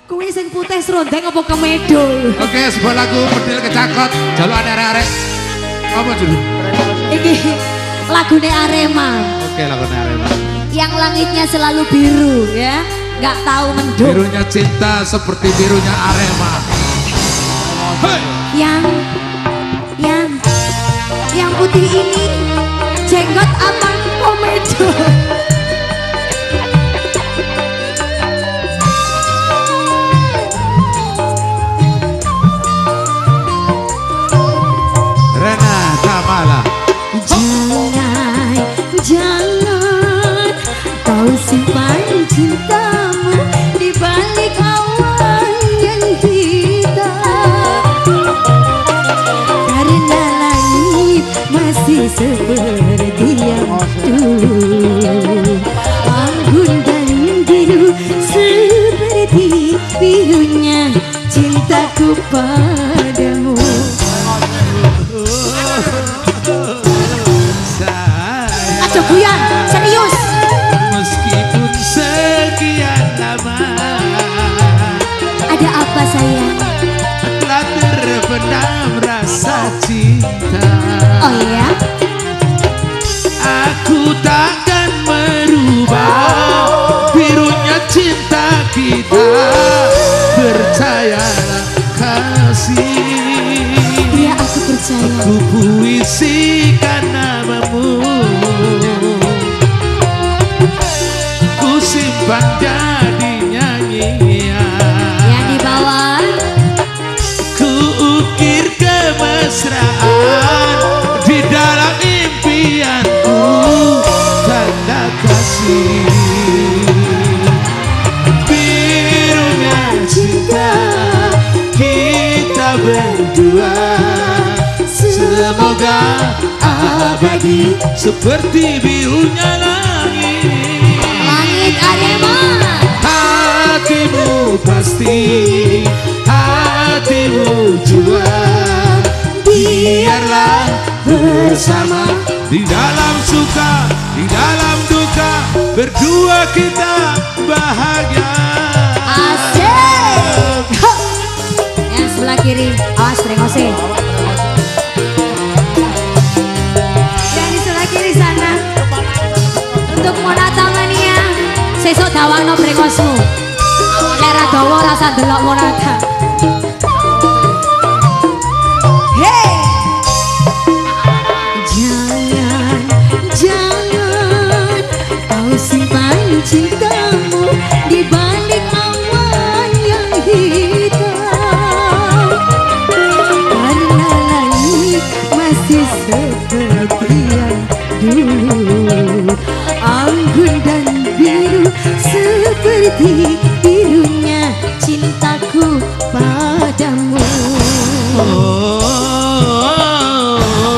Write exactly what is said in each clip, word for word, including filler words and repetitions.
Kuwi sing putih serondeng apa kemedul? Oke, sebuah lagu model kecakot, jaluk arek-arek. Apa dulu? Iki lagune Arema. Oke, lagunya Arema. Yang langitnya selalu biru ya, nggak tahu mendung. Birunya cinta seperti birunya Arema. Hey. Yang, yang, yang putih ini jenggot apa komedo? Rena Kamala. Jangan, jangan kau simpan cintamu di balik awan yang hitam, karena langit masih seperti yang dulu, anggun dan biru seperti birunya cintaku padamu. Aja guyan, serius. Meskipun sekian lama, ada apa sayang? telah terpendam rasa cinta. Oh ya? Aku takkan merubah birunya cinta kita. Percayalah kasih. Iya aku percaya. Ku puisikan namamu, ku simpan jadi nyanyian. Yang di bawah. Ku ukir kemesraan di dalam impianku, tanda kasih. Birunya cinta kita berdua, semoga abadi seperti birunya langit. Langit Arema. Hatimu pasti, hatimu jua. Biarlah bersama di dalam suka, di dalam duka, berdua kita bahagia. Asik. Yang sebelah kiri, awas brengose. Yang di sebelah kiri sana, untuk Monata Mania, sesuk dawangno brengosmu. Nek ra dawa rasa delok Monata. Hey! Jangan, jangan kau simpan cintamu di balik awan yang hitam, karena langit masih seperti yang dulu, anggun dan biru seperti birunya cintaku padamu. Oh,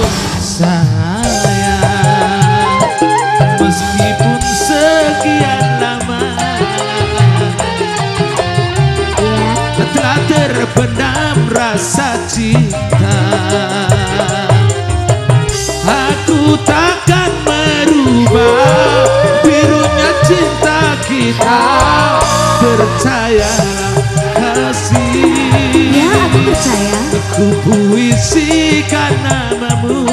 sayang, meskipun sekian lama, Ya, telah terpendam rasa cinta. Aku takkan merubah birunya cinta kita. Percayalah kasih. ya aku percaya. Ku puisikan namamu,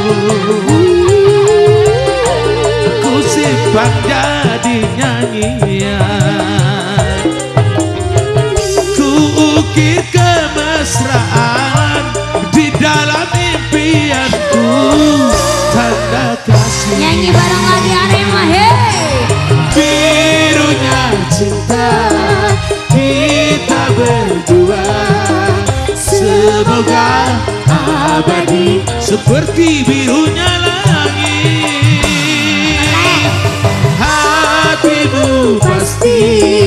ku simpan jadi nyanyian. Ku ukir kemesraan di dalam impianku, tanda kasih. Nyanyi bareng lagi Arema, hey! Birunya cinta kita berdua, semoga abadi seperti birunya langit. Hatimu pasti,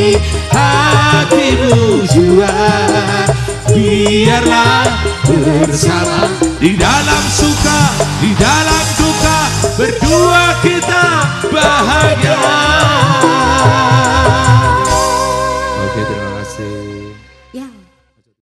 hatimu jua. Biarlah bersama di dalam suka, di dalam duka, berdua kita bahagia.